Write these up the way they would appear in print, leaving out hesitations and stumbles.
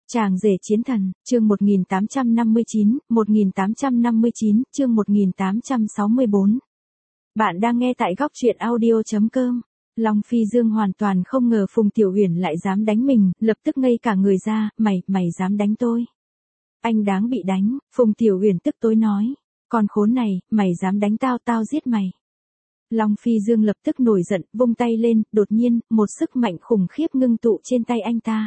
Chàng rể chiến thần, chương 1859, chương 1864. Bạn đang nghe tại góc truyện audio.com. Long Phi Dương hoàn toàn không ngờ Phùng Tiểu Uyển lại dám đánh mình, lập tức ngây cả người ra, mày dám đánh tôi. Anh đáng bị đánh, Phùng Tiểu Uyển tức tối nói. Con khốn này, mày dám đánh tao giết mày. Long Phi Dương lập tức nổi giận, vung tay lên, đột nhiên, một sức mạnh khủng khiếp ngưng tụ trên tay anh ta.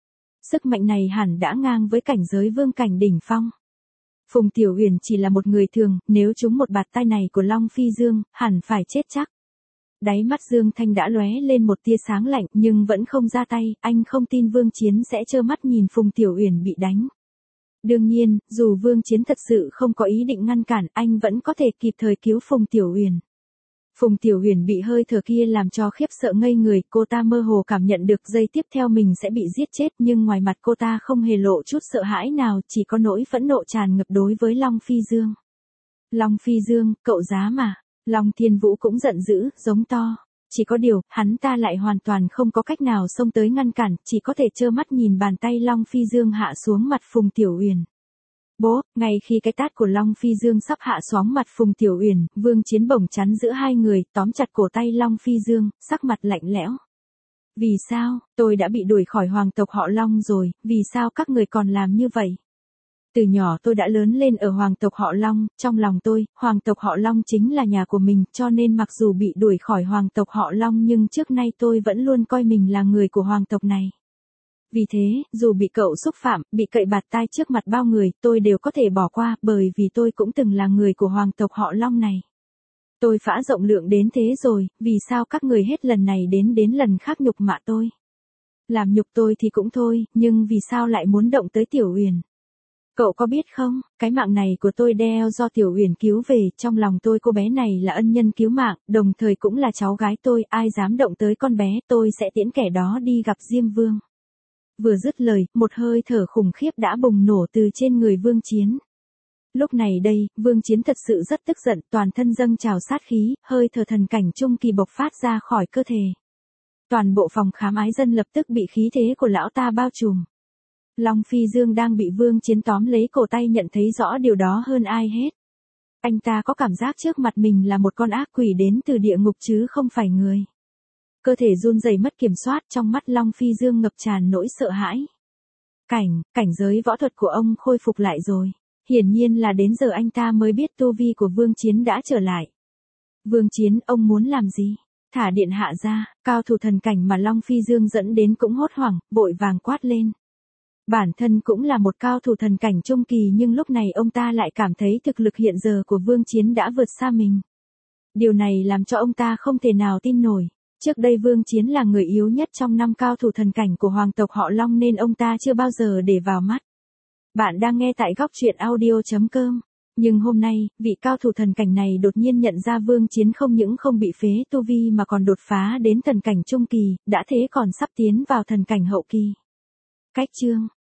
Sức mạnh này hẳn đã ngang với cảnh giới vương cảnh đỉnh phong. Phùng Tiểu Uyển chỉ là một người thường, nếu trúng một bạt tai này của Long Phi Dương, hẳn phải chết chắc. Đáy mắt Dương Thanh đã lóe lên một tia sáng lạnh nhưng vẫn không ra tay, anh không tin Vương Chiến sẽ trơ mắt nhìn Phùng Tiểu Uyển bị đánh. Đương nhiên, dù Vương Chiến thật sự không có ý định ngăn cản, anh vẫn có thể kịp thời cứu Phùng Tiểu Uyển. Phùng Tiểu Uyển bị hơi thở kia làm cho khiếp sợ ngây người, cô ta mơ hồ cảm nhận được giây tiếp theo mình sẽ bị giết chết nhưng ngoài mặt cô ta không hề lộ chút sợ hãi nào, chỉ có nỗi phẫn nộ tràn ngập đối với Long Phi Dương. Long Phi Dương, cậu dám mà. Long Thiên Vũ cũng giận dữ, giống to. Chỉ có điều, hắn ta lại hoàn toàn không có cách nào xông tới ngăn cản, chỉ có thể trơ mắt nhìn bàn tay Long Phi Dương hạ xuống mặt Phùng Tiểu Uyển. Bố, ngay khi cái tát của Long Phi Dương sắp hạ xuống mặt Phùng Tiểu Uyển, Vương Chiến bổng chắn giữa hai người, tóm chặt cổ tay Long Phi Dương, sắc mặt lạnh lẽo. Vì sao, tôi đã bị đuổi khỏi hoàng tộc họ Long rồi, vì sao các người còn làm như vậy? Từ nhỏ tôi đã lớn lên ở hoàng tộc họ Long, trong lòng tôi, hoàng tộc họ Long chính là nhà của mình, cho nên mặc dù bị đuổi khỏi hoàng tộc họ Long nhưng trước nay tôi vẫn luôn coi mình là người của hoàng tộc này. Vì thế, dù bị cậu xúc phạm, bị cậy bạt tai trước mặt bao người, tôi đều có thể bỏ qua, bởi vì tôi cũng từng là người của hoàng tộc họ Long này. Tôi phá rộng lượng đến thế rồi, vì sao các người hết lần này đến lần khác nhục mạ tôi? Làm nhục tôi thì cũng thôi, nhưng vì sao lại muốn động tới Tiểu Uyển? Cậu có biết không, cái mạng này của tôi đeo do Tiểu Uyển cứu về, trong lòng tôi cô bé này là ân nhân cứu mạng, đồng thời cũng là cháu gái tôi, ai dám động tới con bé, tôi sẽ tiễn kẻ đó đi gặp Diêm Vương. Vừa dứt lời, một hơi thở khủng khiếp đã bùng nổ từ trên người Vương Chiến. Lúc này đây, Vương Chiến thật sự rất tức giận, toàn thân dâng trào sát khí, hơi thở thần cảnh trung kỳ bộc phát ra khỏi cơ thể. Toàn bộ phòng khám ái dân lập tức bị khí thế của lão ta bao trùm. Long Phi Dương đang bị Vương Chiến tóm lấy cổ tay nhận thấy rõ điều đó hơn ai hết. Anh ta có cảm giác trước mặt mình là một con ác quỷ đến từ địa ngục chứ không phải người. Cơ thể run rẩy mất kiểm soát, trong mắt Long Phi Dương ngập tràn nỗi sợ hãi. Cảnh giới võ thuật của ông khôi phục lại rồi. Hiển nhiên là đến giờ anh ta mới biết tu vi của Vương Chiến đã trở lại. Vương Chiến, ông muốn làm gì? Thả điện hạ ra, cao thủ thần cảnh mà Long Phi Dương dẫn đến cũng hốt hoảng, vội vàng quát lên. Bản thân cũng là một cao thủ thần cảnh trung kỳ nhưng lúc này ông ta lại cảm thấy thực lực hiện giờ của Vương Chiến đã vượt xa mình. Điều này làm cho ông ta không thể nào tin nổi. Trước đây Vương Chiến là người yếu nhất trong 5 cao thủ thần cảnh của hoàng tộc họ Long nên ông ta chưa bao giờ để vào mắt. Bạn đang nghe tại góc truyện audio.com. Nhưng hôm nay, vị cao thủ thần cảnh này đột nhiên nhận ra Vương Chiến không những không bị phế tu vi mà còn đột phá đến thần cảnh trung kỳ, đã thế còn sắp tiến vào thần cảnh hậu kỳ. Cách chương